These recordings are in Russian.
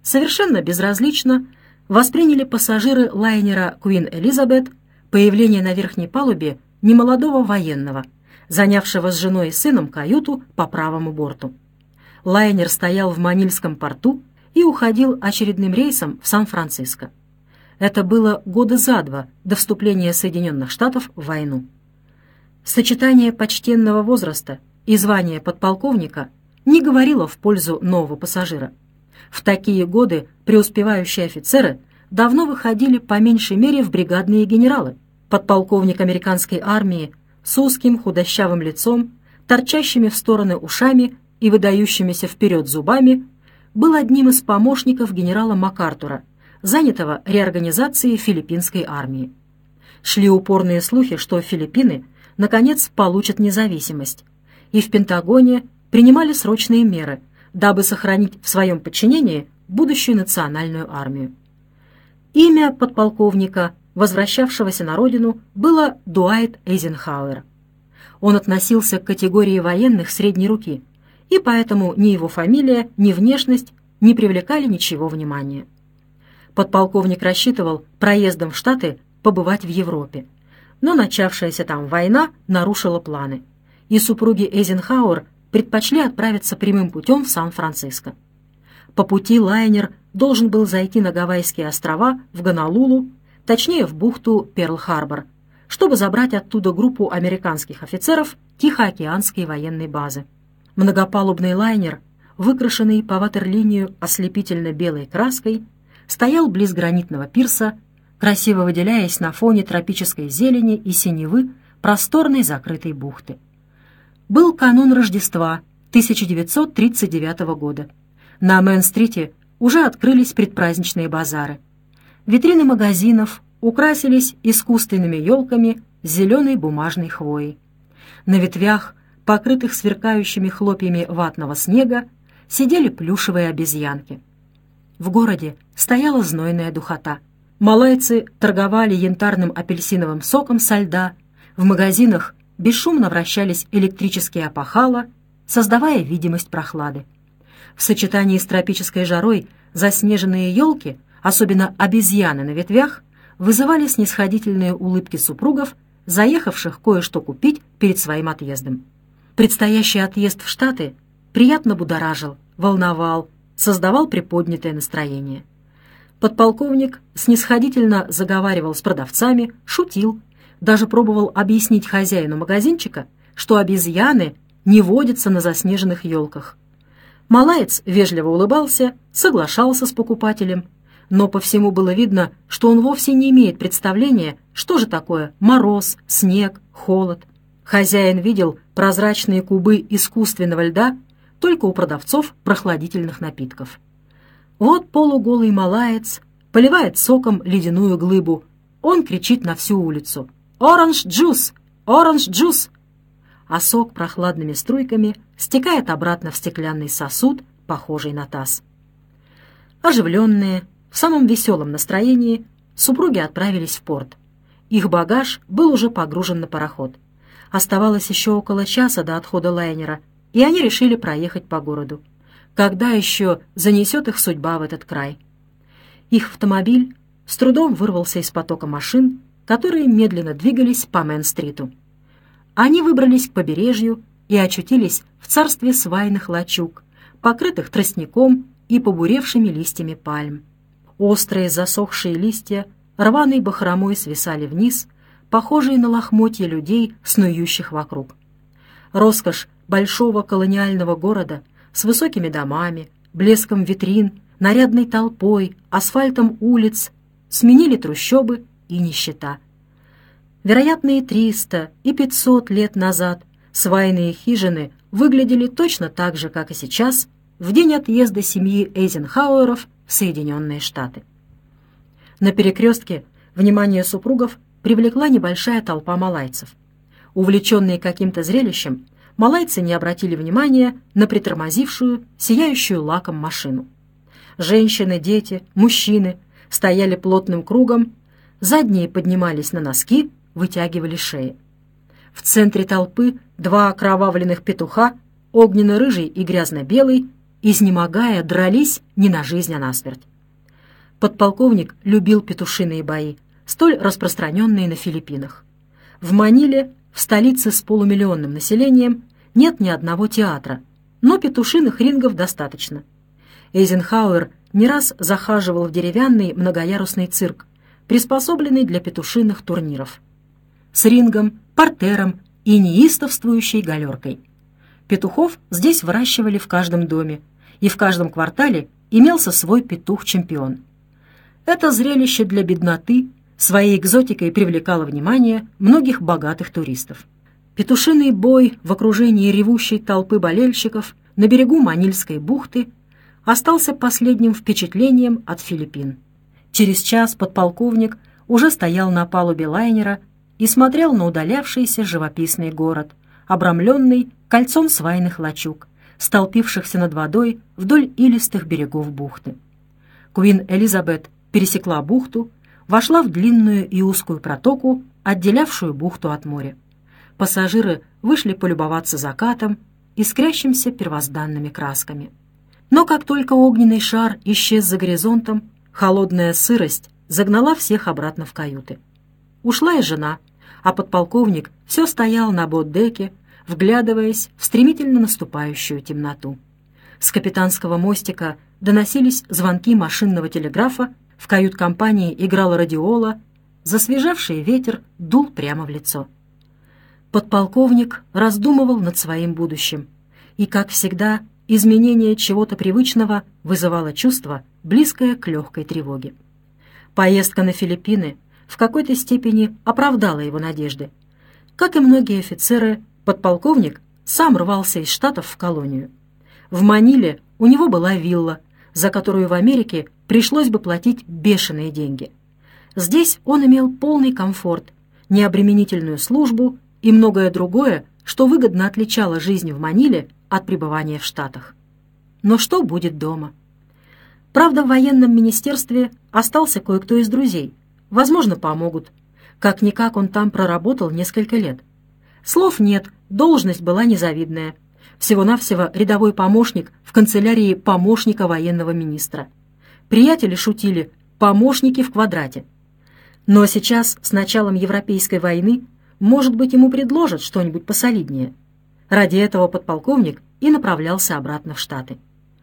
Совершенно безразлично восприняли пассажиры лайнера «Куин Элизабет» появление на верхней палубе немолодого военного, занявшего с женой и сыном каюту по правому борту. Лайнер стоял в Манильском порту и уходил очередным рейсом в Сан-Франциско. Это было года за два до вступления Соединенных Штатов в войну. Сочетание почтенного возраста и звания подполковника не говорило в пользу нового пассажира. В такие годы преуспевающие офицеры давно выходили по меньшей мере в бригадные генералы. Подполковник американской армии с узким худощавым лицом, торчащими в стороны ушами и выдающимися вперед зубами, был одним из помощников генерала МакАртура, занятого реорганизацией филиппинской армии. Шли упорные слухи, что Филиппины наконец получат независимость, и в Пентагоне принимали срочные меры, дабы сохранить в своем подчинении будущую национальную армию. Имя подполковника, возвращавшегося на родину, было Дуайт Эйзенхауэр. Он относился к категории военных средней руки, и поэтому ни его фамилия, ни внешность не привлекали ничего внимания. Подполковник рассчитывал проездом в Штаты побывать в Европе, но начавшаяся там война нарушила планы, и супруги Эйзенхауэр предпочли отправиться прямым путем в Сан-Франциско. По пути лайнер должен был зайти на Гавайские острова в Гонолулу, точнее в бухту Перл-Харбор, чтобы забрать оттуда группу американских офицеров Тихоокеанской военной базы. Многопалубный лайнер, выкрашенный по ватерлинию ослепительно-белой краской, стоял близ гранитного пирса, красиво выделяясь на фоне тропической зелени и синевы просторной закрытой бухты. Был канун Рождества 1939 года. На Мэн-стрите уже открылись предпраздничные базары. Витрины магазинов украсились искусственными елками с зеленой бумажной хвоей. На ветвях, покрытых сверкающими хлопьями ватного снега, сидели плюшевые обезьянки. В городе стояла знойная духота. Малайцы торговали янтарным апельсиновым соком со льда, в магазинах бесшумно вращались электрические опахала, создавая видимость прохлады. В сочетании с тропической жарой заснеженные елки, особенно обезьяны на ветвях, вызывали снисходительные улыбки супругов, заехавших кое-что купить перед своим отъездом. Предстоящий отъезд в Штаты приятно будоражил, волновал, создавал приподнятое настроение. Подполковник снисходительно заговаривал с продавцами, шутил, даже пробовал объяснить хозяину магазинчика, что обезьяны не водятся на заснеженных елках. Малаец вежливо улыбался, соглашался с покупателем, но по всему было видно, что он вовсе не имеет представления, что же такое мороз, снег, холод. Хозяин видел прозрачные кубы искусственного льда только у продавцов прохладительных напитков. Вот полуголый малаец поливает соком ледяную глыбу. Он кричит на всю улицу: «Оранж джус! Оранж джус!» А сок прохладными струйками стекает обратно в стеклянный сосуд, похожий на таз. Оживленные, в самом веселом настроении, супруги отправились в порт. Их багаж был уже погружен на пароход. Оставалось еще около часа до отхода лайнера, и они решили проехать по городу. Когда еще занесет их судьба в этот край? Их автомобиль с трудом вырвался из потока машин, которые медленно двигались по Мэн-стриту. Они выбрались к побережью и очутились в царстве свайных лачуг, покрытых тростником и побуревшими листьями пальм. Острые засохшие листья рваной бахромой свисали вниз, похожие на лохмотья людей, снующих вокруг. Роскошь большого колониального города с высокими домами, блеском витрин, нарядной толпой, асфальтом улиц сменили трущобы и нищета. Вероятно, и 300, и 500 лет назад свайные хижины выглядели точно так же, как и сейчас, в день отъезда семьи Эйзенхауэров в Соединенные Штаты. На перекрестке внимание супругов привлекла небольшая толпа малайцев. Увлеченные каким-то зрелищем, малайцы не обратили внимания на притормозившую, сияющую лаком машину. Женщины, дети, мужчины стояли плотным кругом, задние поднимались на носки, вытягивали шеи. В центре толпы два окровавленных петуха, огненно-рыжий и грязно-белый, изнемогая, дрались не на жизнь, а на смерть. Подполковник любил петушиные бои, столь распространенные на Филиппинах. В Маниле, в столице с полумиллионным населением, нет ни одного театра, но петушиных рингов достаточно. Эйзенхауэр не раз захаживал в деревянный многоярусный цирк, приспособленный для петушиных турниров, с рингом, партером и неистовствующей галеркой. Петухов здесь выращивали в каждом доме, и в каждом квартале имелся свой петух-чемпион. Это зрелище для бедноты своей экзотикой привлекало внимание многих богатых туристов. Петушиный бой в окружении ревущей толпы болельщиков на берегу Манильской бухты остался последним впечатлением от Филиппин. Через час подполковник уже стоял на палубе лайнера и смотрел на удалявшийся живописный город, обрамленный кольцом свайных лачуг, столпившихся над водой вдоль илистых берегов бухты. Куин Элизабет пересекла бухту, вошла в длинную и узкую протоку, отделявшую бухту от моря. Пассажиры вышли полюбоваться закатом, искрящимся первозданными красками. Но как только огненный шар исчез за горизонтом, холодная сырость загнала всех обратно в каюты. Ушла и жена, а подполковник все стоял на бот-деке, вглядываясь в стремительно наступающую темноту. С капитанского мостика доносились звонки машинного телеграфа, в кают-компании играла радиола, засвежавший ветер дул прямо в лицо. Подполковник раздумывал над своим будущим, и, как всегда, изменение чего-то привычного вызывало чувство, близкое к легкой тревоге. Поездка на Филиппины в какой-то степени оправдала его надежды. Как и многие офицеры, подполковник сам рвался из Штатов в колонию. В Маниле у него была вилла, за которую в Америке пришлось бы платить бешеные деньги. Здесь он имел полный комфорт, необременительную службу и многое другое, что выгодно отличало жизнь в Маниле от пребывания в Штатах. Но что будет дома? Правда, в военном министерстве остался кое-кто из друзей. Возможно, помогут. Как-никак он там проработал несколько лет. Слов нет, должность была незавидная. Всего-навсего рядовой помощник в канцелярии помощника военного министра. Приятели шутили «помощники в квадрате». Но сейчас, с началом Европейской войны, может быть, ему предложат что-нибудь посолиднее. Ради этого подполковник и направлялся обратно в Штаты.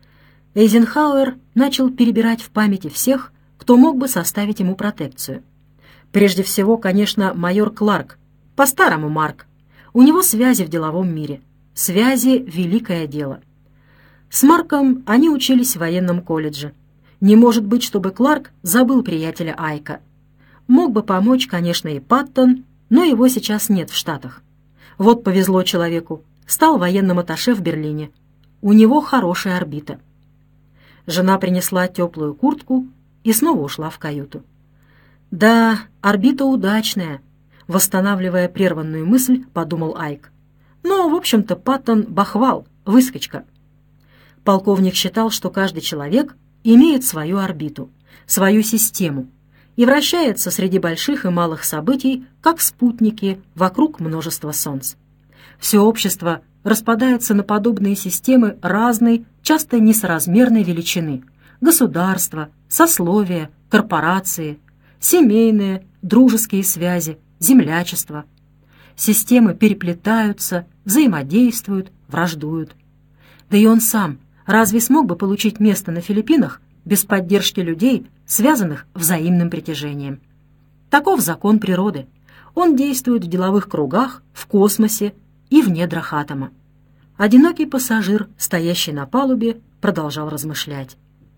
Эйзенхауэр начал перебирать в памяти всех, кто мог бы составить ему протекцию. Прежде всего, конечно, майор Кларк, по-старому Марк. У него связи в деловом мире. Связи — великое дело. С Марком они учились в военном колледже. Не может быть, чтобы Кларк забыл приятеля Айка. Мог бы помочь, конечно, и Паттон, но его сейчас нет в Штатах. Вот повезло человеку. Стал военным атташе в Берлине. У него хорошая орбита. Жена принесла теплую куртку и снова ушла в каюту. «Да, орбита удачная», — восстанавливая прерванную мысль, подумал Айк. «Но, в общем-то, Паттон — бахвал, выскочка». Полковник считал, что каждый человек имеет свою орбиту, свою систему и вращается среди больших и малых событий, как спутники, вокруг множества солнц. Все общество распадается на подобные системы разной, часто несоразмерной величины: государства, сословия, корпорации, семейные, дружеские связи, землячество. Системы переплетаются, взаимодействуют, враждуют. Да и он сам разве смог бы получить место на Филиппинах без поддержки людей, связанных взаимным притяжением? Таков закон природы. Он действует в деловых кругах, в космосе и в недрах атома. Одинокий пассажир, стоящий на палубе, продолжал размышлять.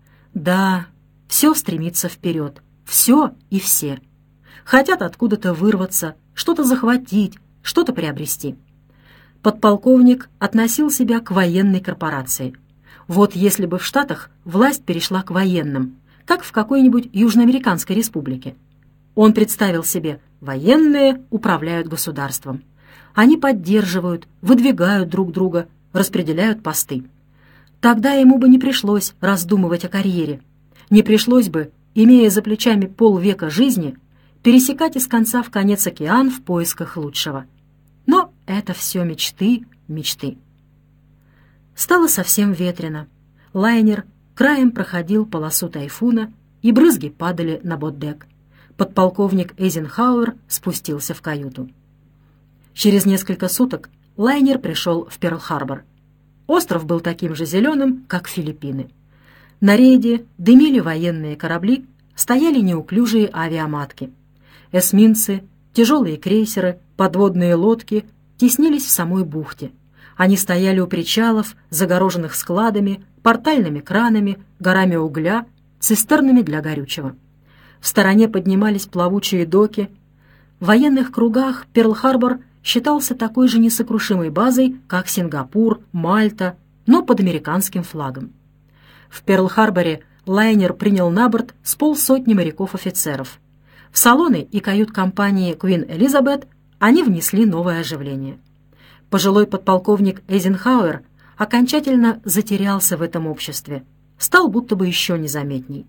Да, все стремится вперед, все и все. Хотят откуда-то вырваться, что-то захватить, что-то приобрести. Подполковник относил себя к военной корпорации. Вот если бы в Штатах власть перешла к военным, как в какой-нибудь южноамериканской республике. Он представил себе: военные управляют государством. Они поддерживают, выдвигают друг друга, распределяют посты. Тогда ему бы не пришлось раздумывать о карьере. Не пришлось бы, имея за плечами полвека жизни, пересекать из конца в конец океан в поисках лучшего. Но это все мечты, мечты. Стало совсем ветрено. Лайнер краем проходил полосу тайфуна, и брызги падали на боддек. Подполковник Эйзенхауэр спустился в каюту. Через несколько суток лайнер пришел в Перл-Харбор. Остров был таким же зеленым, как Филиппины. На рейде дымили военные корабли, стояли неуклюжие авиаматки. Эсминцы, тяжелые крейсеры, подводные лодки теснились в самой бухте. Они стояли у причалов, загороженных складами, портальными кранами, горами угля, цистернами для горючего. В стороне поднимались плавучие доки. В военных кругах Перл-Харбор считался такой же несокрушимой базой, как Сингапур, Мальта, но под американским флагом. В Перл-Харборе лайнер принял на борт с полсотни моряков-офицеров. В салоны и кают-компании Queen Elizabeth они внесли новое оживление. Пожилой подполковник Эйзенхауэр окончательно затерялся в этом обществе, стал будто бы еще незаметней.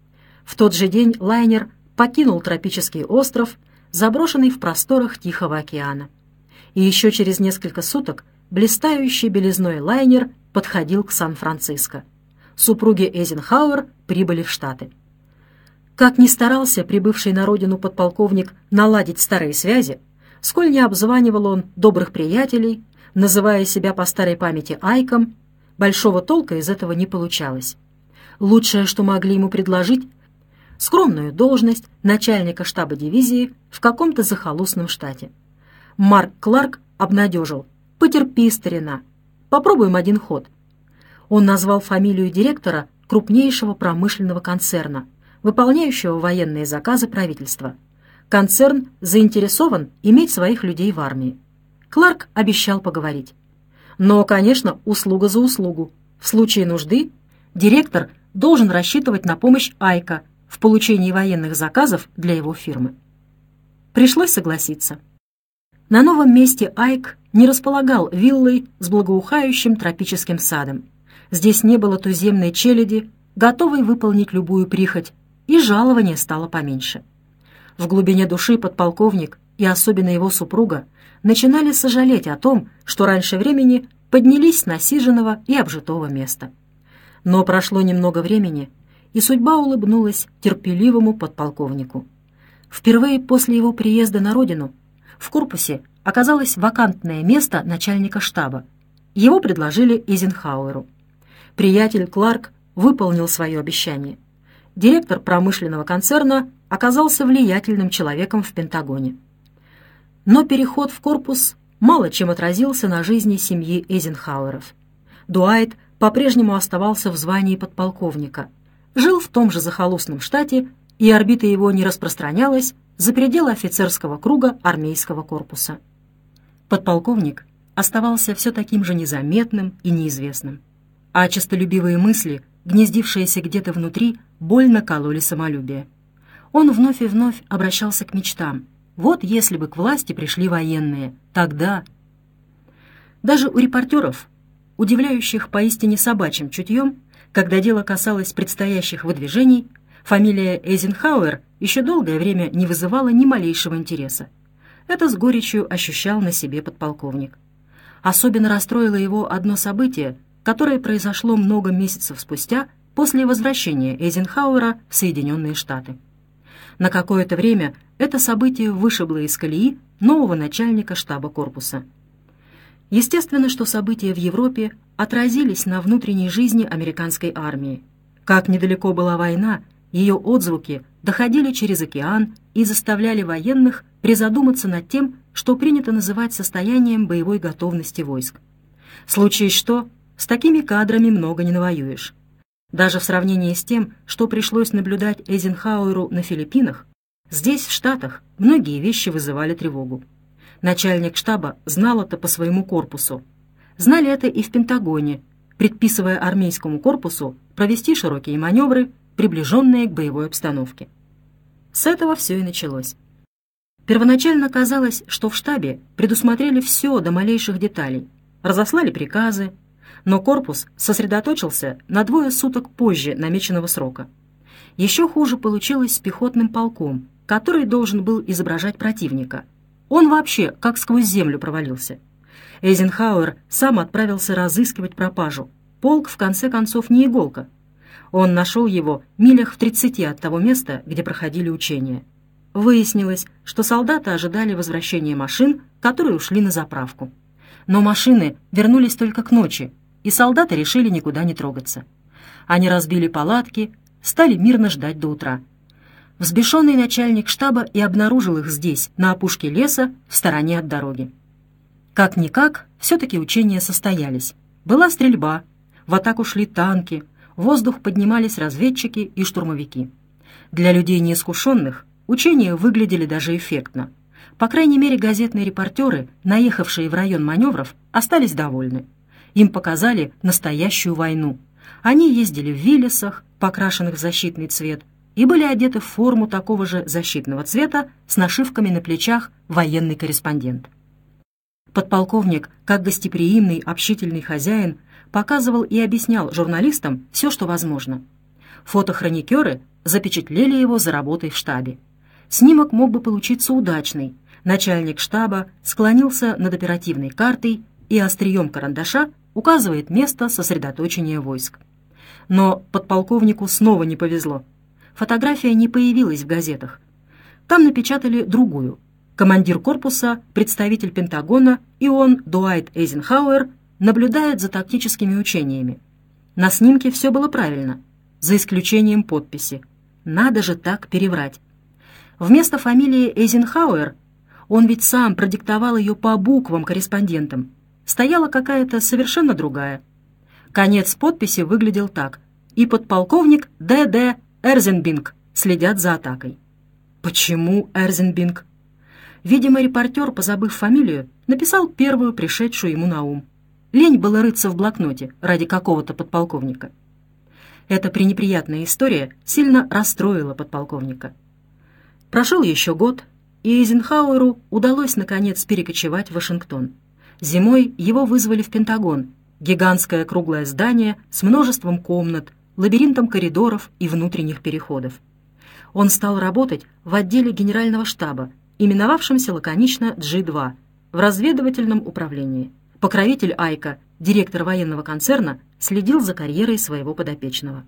В тот же день лайнер покинул тропический остров, заброшенный в просторах Тихого океана. И еще через несколько суток блистающий белизной лайнер подходил к Сан-Франциско. Супруги Эйзенхауэр прибыли в Штаты. Как ни старался прибывший на родину подполковник наладить старые связи, сколь не обзванивал он добрых приятелей, называя себя по старой памяти Айком, большого толка из этого не получалось. Лучшее, что могли ему предложить, скромную должность начальника штаба дивизии в каком-то захолустном штате. Марк Кларк обнадежил: «Потерпи, старина, попробуем один ход». Он назвал фамилию директора крупнейшего промышленного концерна, выполняющего военные заказы правительства. Концерн заинтересован иметь своих людей в армии. Кларк обещал поговорить. Но, конечно, услуга за услугу. В случае нужды директор должен рассчитывать на помощь Айка в получении военных заказов для его фирмы. Пришлось согласиться. На новом месте Айк не располагал виллой с благоухающим тропическим садом. Здесь не было туземной челяди, готовой выполнить любую прихоть, и жалование стало поменьше. В глубине души подполковник и особенно его супруга начинали сожалеть о том, что раньше времени поднялись с насиженного и обжитого места. Но прошло немного времени, и судьба улыбнулась терпеливому подполковнику. Впервые после его приезда на родину в корпусе оказалось вакантное место начальника штаба. Его предложили Эйзенхауэру. Приятель Кларк выполнил свое обещание. Директор промышленного концерна оказался влиятельным человеком в Пентагоне. Но переход в корпус мало чем отразился на жизни семьи Эйзенхауэров. Дуайт по-прежнему оставался в звании подполковника, жил в том же захолустном штате, и орбита его не распространялась за пределы офицерского круга армейского корпуса. Подполковник оставался все таким же незаметным и неизвестным, а честолюбивые мысли, гнездившиеся где-то внутри, больно кололи самолюбие. Он вновь и вновь обращался к мечтам. Вот если бы к власти пришли военные, тогда... Даже у репортеров, удивляющих поистине собачьим чутьем, когда дело касалось предстоящих выдвижений, фамилия Эйзенхауэр еще долгое время не вызывала ни малейшего интереса. Это с горечью ощущал на себе подполковник. Особенно расстроило его одно событие, которое произошло много месяцев спустя после возвращения Эйзенхауэра в Соединенные Штаты. На какое-то время это событие вышибло из колеи нового начальника штаба корпуса. Естественно, что события в Европе отразились на внутренней жизни американской армии. Как недалеко была война, ее отзвуки доходили через океан и заставляли военных призадуматься над тем, что принято называть состоянием боевой готовности войск. Случись что, с такими кадрами много не навоюешь. Даже в сравнении с тем, что пришлось наблюдать Эйзенхауэру на Филиппинах, здесь, в Штатах, многие вещи вызывали тревогу. Начальник штаба знал это по своему корпусу. Знали это и в Пентагоне, предписывая армейскому корпусу провести широкие маневры, приближенные к боевой обстановке. С этого все и началось. Первоначально казалось, что в штабе предусмотрели все до малейших деталей, разослали приказы, но корпус сосредоточился на 2 суток позже намеченного срока. Еще хуже получилось с пехотным полком, который должен был изображать противника. Он вообще как сквозь землю провалился. Эйзенхауэр сам отправился разыскивать пропажу. полк в конце концов не иголка. Он нашел его милях в 30 от того места, где проходили учения. Выяснилось, что солдаты ожидали возвращения машин, которые ушли на заправку. Но машины вернулись только к ночи, и солдаты решили никуда не трогаться. Они разбили палатки, стали мирно ждать до утра. Взбешенный начальник штаба и обнаружил их здесь, на опушке леса, в стороне от дороги. Как-никак, все-таки учения состоялись. Была стрельба, в атаку шли танки, в воздух поднимались разведчики и штурмовики. Для людей неискушенных учения выглядели даже эффектно. По крайней мере, газетные репортеры, наехавшие в район маневров, остались довольны. Им показали настоящую войну. Они ездили в виллисах, покрашенных в защитный цвет, и были одеты в форму такого же защитного цвета с нашивками на плечах «Военный корреспондент». Подполковник, как гостеприимный, общительный хозяин, показывал и объяснял журналистам все, что возможно. Фотохроникеры запечатлели его за работой в штабе. Снимок мог бы получиться удачный. Начальник штаба склонился над оперативной картой и острием карандаша указывает место сосредоточения войск. Но подполковнику снова не повезло. Фотография не появилась в газетах. Там напечатали другую. Командир корпуса, представитель Пентагона и он, Дуайт Эйзенхауэр, наблюдает за тактическими учениями. На снимке все было правильно, за исключением подписи. Надо же так переврать. Вместо фамилии Эйзенхауэр, он ведь сам продиктовал ее по буквам корреспондентам, стояла какая-то совершенно другая. Конец подписи выглядел так: и подполковник Д.Д. Эрзенбинг следят за атакой. Почему Эрзенбинг? Видимо, репортер, позабыв фамилию, написал первую пришедшую ему на ум. Лень было рыться в блокноте ради какого-то подполковника. Эта пренеприятная история сильно расстроила подполковника. Прошел еще год, и Эйзенхауэру удалось наконец перекочевать в Вашингтон. Зимой его вызвали в Пентагон, гигантское круглое здание с множеством комнат, лабиринтом коридоров и внутренних переходов. Он стал работать в отделе генерального штаба, именовавшемся лаконично G2, в разведывательном управлении. Покровитель Айка, директор военного концерна, следил за карьерой своего подопечного.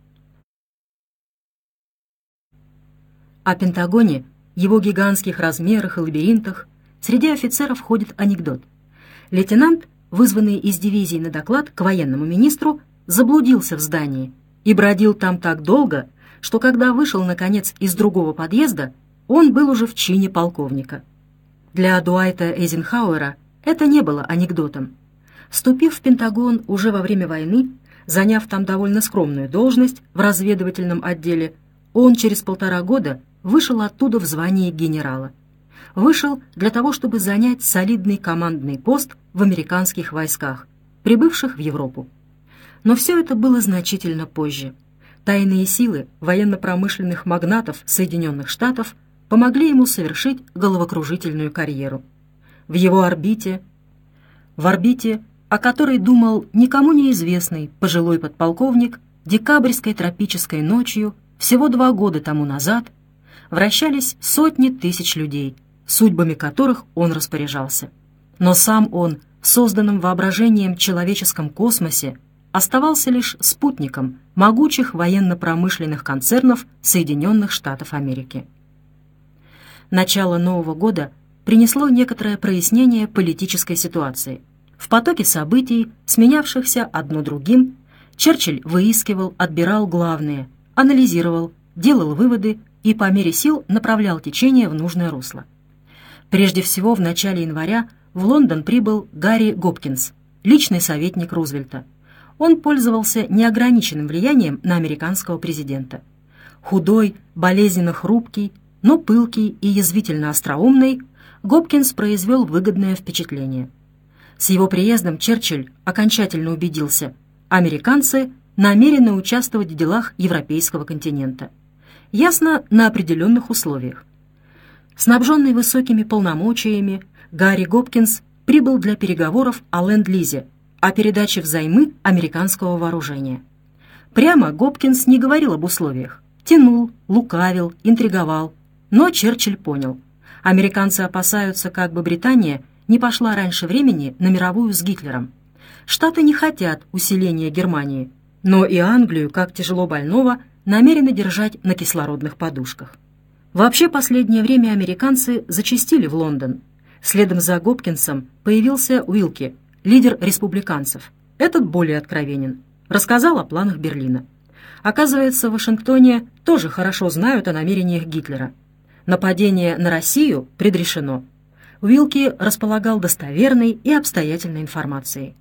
О Пентагоне, его гигантских размерах и лабиринтах среди офицеров ходит анекдот. Лейтенант, вызванный из дивизии на доклад к военному министру, заблудился в здании и бродил там так долго, что когда вышел, наконец, из другого подъезда, он был уже в чине полковника. Для Дуайта Эйзенхауэра это не было анекдотом. Вступив в Пентагон уже во время войны, заняв там довольно скромную должность в разведывательном отделе, он через 1,5 года вышел оттуда в звании генерала. Вышел для того, чтобы занять солидный командный пост в американских войсках, прибывших в Европу. Но все это было значительно позже. Тайные силы военно-промышленных магнатов Соединенных Штатов помогли ему совершить головокружительную карьеру. В его орбите, в орбите, о которой думал никому неизвестный пожилой подполковник, декабрьской тропической ночью, всего 2 года тому назад, вращались сотни тысяч людей, судьбами которых он распоряжался. Но сам он, в созданном воображением человеческом космосе, оставался лишь спутником могучих военно-промышленных концернов Соединенных Штатов Америки. Начало Нового года принесло некоторое прояснение политической ситуации. В потоке событий, сменявшихся одно другим, Черчилль выискивал, отбирал главные, анализировал, делал выводы и по мере сил направлял течение в нужное русло. Прежде всего, в начале января в Лондон прибыл Гарри Гопкинс, личный советник Рузвельта. Он пользовался неограниченным влиянием на американского президента. Худой, болезненно хрупкий, но пылкий и язвительно остроумный, Гопкинс произвел выгодное впечатление. С его приездом Черчилль окончательно убедился, американцы намерены участвовать в делах европейского континента. Ясно, на определенных условиях. Снабженный высокими полномочиями, Гарри Гопкинс прибыл для переговоров о ленд-лизе, о передаче взаймы американского вооружения. Прямо Гопкинс не говорил об условиях. Тянул, лукавил, интриговал. Но Черчилль понял. Американцы опасаются, как бы Британия не пошла раньше времени на мировую с Гитлером. Штаты не хотят усиления Германии, но и Англию, как тяжело больного, намерены держать на кислородных подушках. Вообще, последнее время американцы зачастили в Лондон. Следом за Гопкинсом появился Уилки, лидер республиканцев. Этот более откровенен. Рассказал о планах Берлина. Оказывается, в Вашингтоне тоже хорошо знают о намерениях Гитлера. Нападение на Россию предрешено. Уилки располагал достоверной и обстоятельной информацией.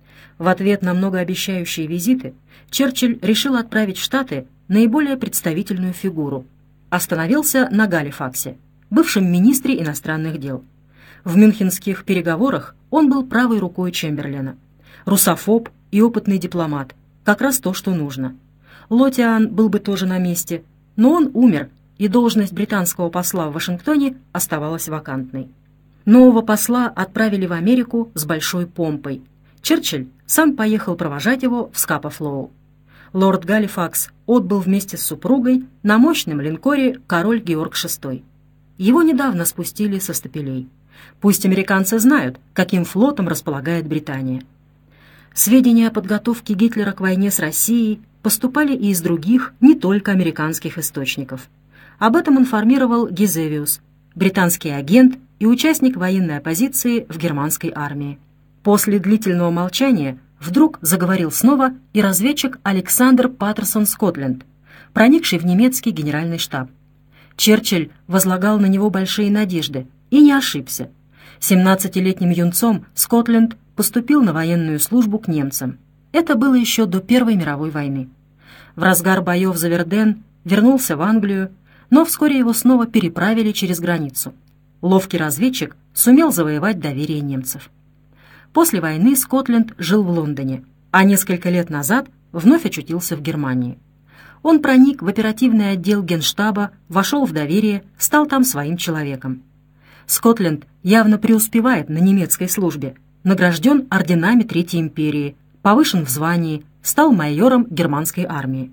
В ответ на многообещающие визиты Черчилль решил отправить в Штаты наиболее представительную фигуру. Остановился на Галифаксе, бывшем министре иностранных дел. В мюнхенских переговорах он был правой рукой Чемберлена. Русофоб и опытный дипломат. Как раз то, что нужно. Лотиан был бы тоже на месте, но он умер, и должность британского посла в Вашингтоне оставалась вакантной. Нового посла отправили в Америку с большой помпой. Черчилль сам поехал провожать его в Скапа-Флоу. Лорд Галифакс отбыл вместе с супругой на мощном линкоре «Король Георг VI». Его недавно спустили со стапелей. Пусть американцы знают, каким флотом располагает Британия. Сведения о подготовке Гитлера к войне с Россией поступали и из других, не только американских источников. Об этом информировал Гизевиус, британский агент и участник военной оппозиции в германской армии. После длительного молчания вдруг заговорил снова и разведчик Александр Паттерсон Скотленд, проникший в немецкий генеральный штаб. Черчилль возлагал на него большие надежды и не ошибся. 17-летним юнцом Скотленд поступил на военную службу к немцам. Это было еще до Первой мировой войны. В разгар боев за Верден вернулся в Англию, но вскоре его снова переправили через границу. Ловкий разведчик сумел завоевать доверие немцев. После войны Скотленд жил в Лондоне, а несколько лет назад вновь очутился в Германии. Он проник в оперативный отдел Генштаба, вошел в доверие, стал там своим человеком. Скотленд явно преуспевает на немецкой службе, награжден орденами Третьей империи, повышен в звании, стал майором германской армии.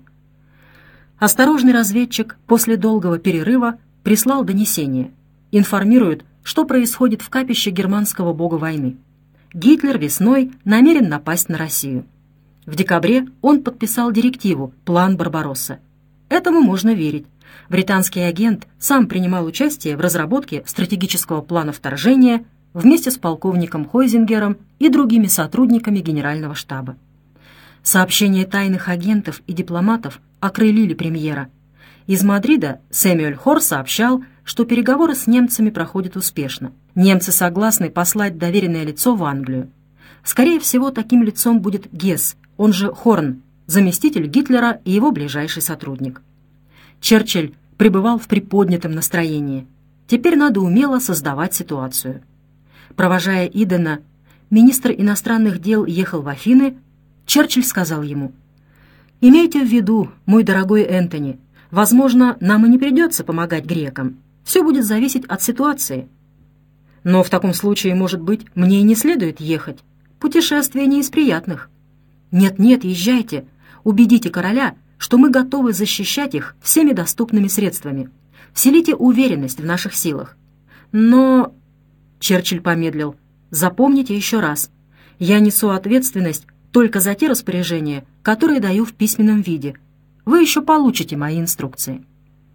Осторожный разведчик после долгого перерыва прислал донесение. Информирует, что происходит в капище германского бога войны. Гитлер весной намерен напасть на Россию. В декабре он подписал директиву «План Барбаросса». Этому можно верить. Британский агент сам принимал участие в разработке стратегического плана вторжения вместе с полковником Хойзингером и другими сотрудниками Генерального штаба. Сообщения тайных агентов и дипломатов окрылили премьера. Из Мадрида Сэмюэль Хор сообщал, что переговоры с немцами проходят успешно. Немцы согласны послать доверенное лицо в Англию. Скорее всего, таким лицом будет Гесс, он же Хорн, заместитель Гитлера и его ближайший сотрудник. Черчилль пребывал в приподнятом настроении. Теперь надо умело создавать ситуацию. Провожая Идена, министр иностранных дел ехал в Афины. Черчилль сказал ему: «Имейте в виду, мой дорогой Энтони, возможно, нам и не придется помогать грекам. Все будет зависеть от ситуации. Но в таком случае, может быть, мне и не следует ехать. Путешествие не из приятных. Нет-нет, езжайте. Убедите короля, что мы готовы защищать их всеми доступными средствами. Вселите уверенность в наших силах. Но...» Черчилль помедлил. «Запомните еще раз. Я несу ответственность только за те распоряжения, которые даю в письменном виде. Вы еще получите мои инструкции».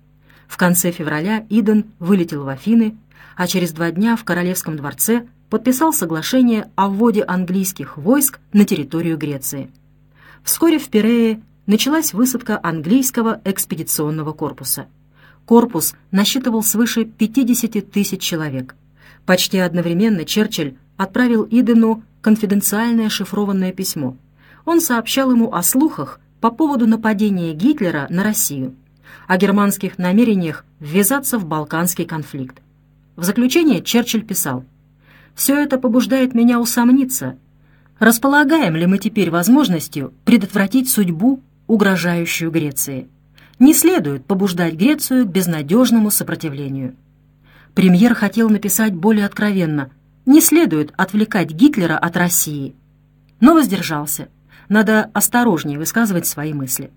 В конце февраля Иден вылетел в Афины, а через 2 дня в Королевском дворце подписал соглашение о вводе английских войск на территорию Греции. Вскоре в Пирее началась высадка английского экспедиционного корпуса. Корпус насчитывал свыше 50 тысяч человек. Почти одновременно Черчилль отправил Идену конфиденциальное шифрованное письмо. Он сообщал ему о слухах по поводу нападения Гитлера на Россию, о германских намерениях ввязаться в балканский конфликт. В заключение Черчилль писал: «Все это побуждает меня усомниться, располагаем ли мы теперь возможностью предотвратить судьбу, угрожающую Греции. Не следует побуждать Грецию к безнадежному сопротивлению». Премьер хотел написать более откровенно: «Не следует отвлекать Гитлера от России», но воздержался. Надо осторожнее высказывать свои мысли.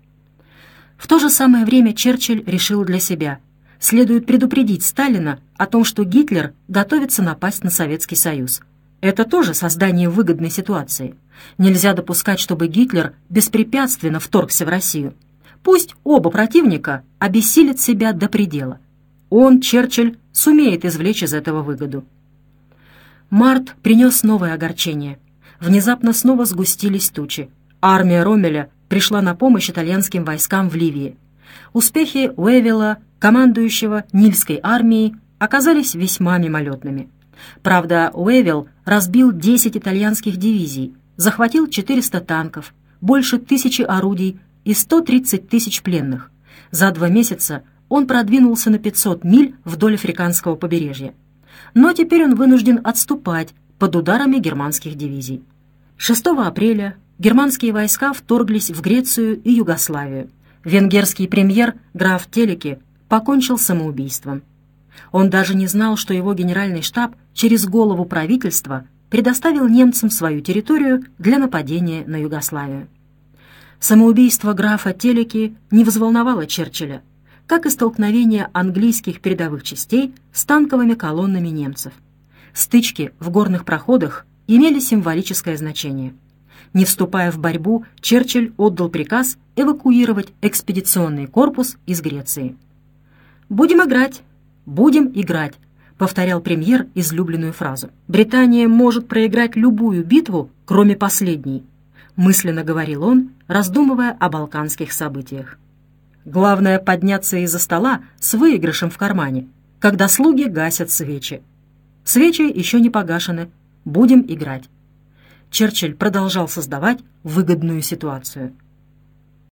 В то же самое время Черчилль решил для себя: следует предупредить Сталина о том, что Гитлер готовится напасть на Советский Союз. Это тоже создание выгодной ситуации. Нельзя допускать, чтобы Гитлер беспрепятственно вторгся в Россию. Пусть оба противника обессилят себя до предела. Он, Черчилль, сумеет извлечь из этого выгоду. Март принес новое огорчение. Внезапно снова сгустились тучи. Армия Роммеля пришла на помощь итальянским войскам в Ливии. Успехи Уэвелла, командующего Нильской армией, оказались весьма мимолетными. Правда, Уэвелл разбил 10 итальянских дивизий, захватил 400 танков, больше 1000 орудий и 130 тысяч пленных. За 2 месяца он продвинулся на 500 миль вдоль африканского побережья. Но теперь он вынужден отступать под ударами германских дивизий. 6 апреля германские войска вторглись в Грецию и Югославию. Венгерский премьер граф Телеки покончил самоубийством. Он даже не знал, что его генеральный штаб через голову правительства предоставил немцам свою территорию для нападения на Югославию. Самоубийство графа Телеки не взволновало Черчилля, как и столкновение английских передовых частей с танковыми колоннами немцев. Стычки в горных проходах имели символическое значение. Не вступая в борьбу, Черчилль отдал приказ эвакуировать экспедиционный корпус из Греции. «Будем играть, будем играть», — повторял премьер излюбленную фразу. «Британия может проиграть любую битву, кроме последней», — мысленно говорил он, раздумывая о балканских событиях. «Главное — подняться из-за стола с выигрышем в кармане, когда слуги гасят свечи. Свечи еще не погашены. Будем играть». Черчилль продолжал создавать выгодную ситуацию.